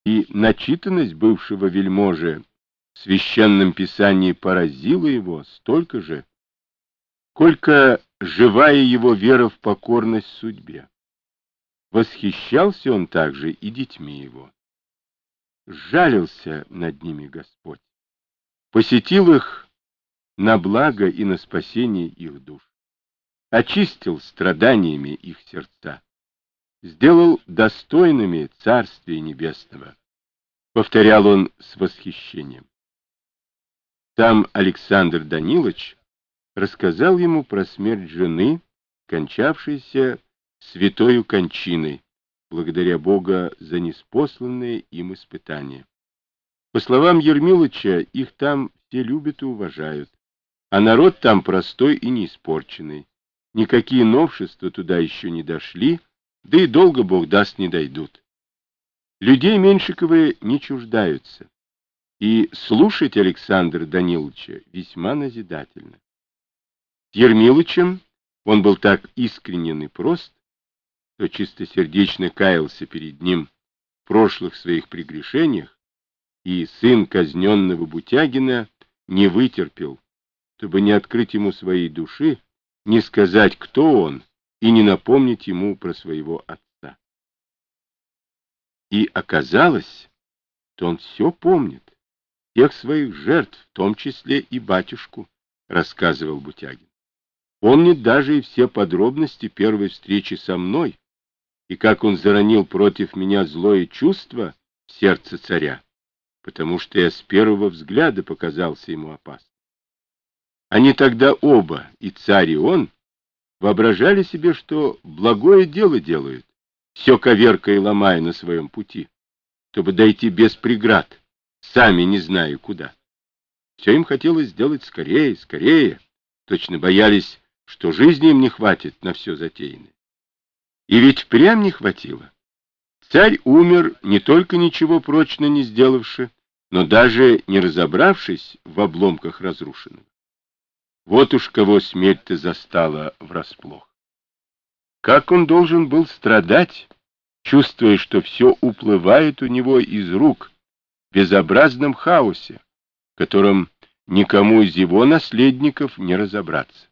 и начитанность бывшего вельможи в священном писании поразила его столько же, сколько живая его вера в покорность судьбе. Восхищался он также и детьми его. Сжалился над ними Господь, посетил их на благо и на спасение их душ, очистил страданиями их сердца, сделал достойными Царствия Небесного, повторял он с восхищением. Сам Александр Данилович рассказал ему про смерть жены, кончавшейся святою кончиной, благодаря Бога за ниспосланные им испытания. По словам Ермилыча, их там все любят и уважают, а народ там простой и неиспорченный. Никакие новшества туда еще не дошли, да и долго, Бог даст, не дойдут. Людей Меньшиковы не чуждаются, и слушать Александра Даниловича весьма назидательно. С Ермилычем он был так искренен и прост, что чистосердечно каялся перед ним в прошлых своих прегрешениях, и сын казненного Бутягина не вытерпел, чтобы не открыть ему своей души, не сказать, кто он, и не напомнить ему про своего отца. И оказалось, что он все помнит, всех своих жертв, в том числе и батюшку, рассказывал Бутягин. Помнит даже и все подробности первой встречи со мной, и как он заронил против меня злое чувство в сердце царя, потому что я с первого взгляда показался ему опасным. Они тогда оба, и царь, и он, воображали себе, что благое дело делают, все коверкая и ломая на своем пути, чтобы дойти без преград, сами не зная куда. Все им хотелось сделать скорее, скорее, точно боялись, что жизни им не хватит на все затеянное. И ведь впрямь не хватило. Царь умер, не только ничего прочно не сделавши, но даже не разобравшись в обломках разрушенного. Вот уж кого смерть-то застала врасплох. Как он должен был страдать, чувствуя, что все уплывает у него из рук в безобразном хаосе, в котором никому из его наследников не разобраться.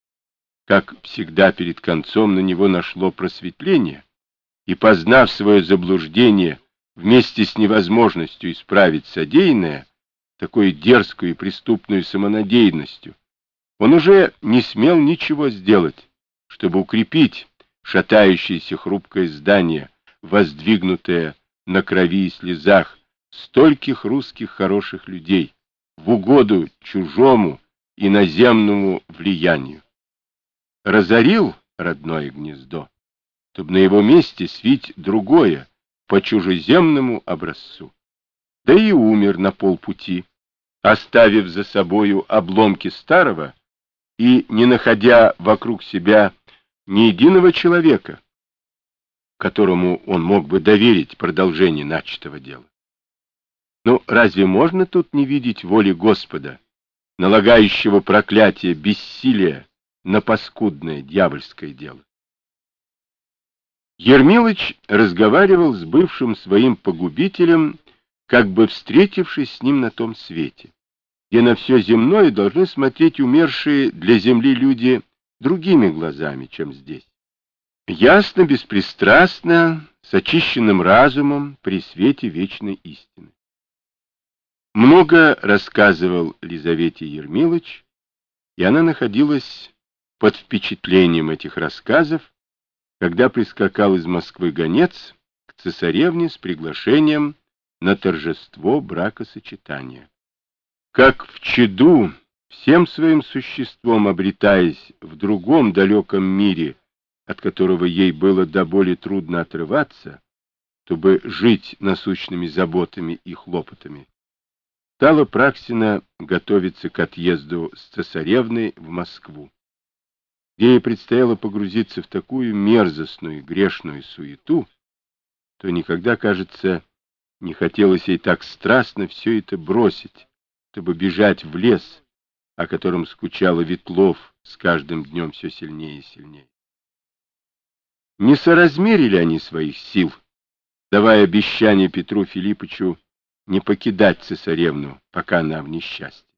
Как всегда перед концом на него нашло просветление, и, познав свое заблуждение вместе с невозможностью исправить содеянное, такой дерзкой и преступной самонадеянностью, он уже не смел ничего сделать, чтобы укрепить шатающееся хрупкое здание, воздвигнутое на крови и слезах стольких русских хороших людей, в угоду чужому иноземному влиянию. Разорил родное гнездо, чтобы на его месте свить другое, по чужеземному образцу. Да и умер на полпути, оставив за собою обломки старого и не находя вокруг себя ни единого человека, которому он мог бы доверить продолжение начатого дела. Ну, разве можно тут не видеть воли Господа, налагающего проклятие бессилия на паскудное дьявольское дело? Ермилыч разговаривал с бывшим своим погубителем, как бы встретившись с ним на том свете, где на все земное должны смотреть умершие для земли люди другими глазами, чем здесь. Ясно, беспристрастно, с очищенным разумом при свете вечной истины. Много рассказывал Лизавете Ермилыч, и она находилась под впечатлением этих рассказов, когда прискакал из Москвы гонец к цесаревне с приглашением на торжество бракосочетания. Как в чаду, всем своим существом обретаясь в другом далеком мире, от которого ей было до боли трудно отрываться, чтобы жить насущными заботами и хлопотами, стала Праксина готовиться к отъезду с цесаревной в Москву, где ей предстояло погрузиться в такую мерзостную грешную суету, то никогда, кажется, не хотелось ей так страстно все это бросить, чтобы бежать в лес, о котором скучала Ветлов с каждым днем все сильнее и сильнее. Не соразмерили они своих сил, давая обещание Петру Филипповичу не покидать цесаревну, пока она в несчастье.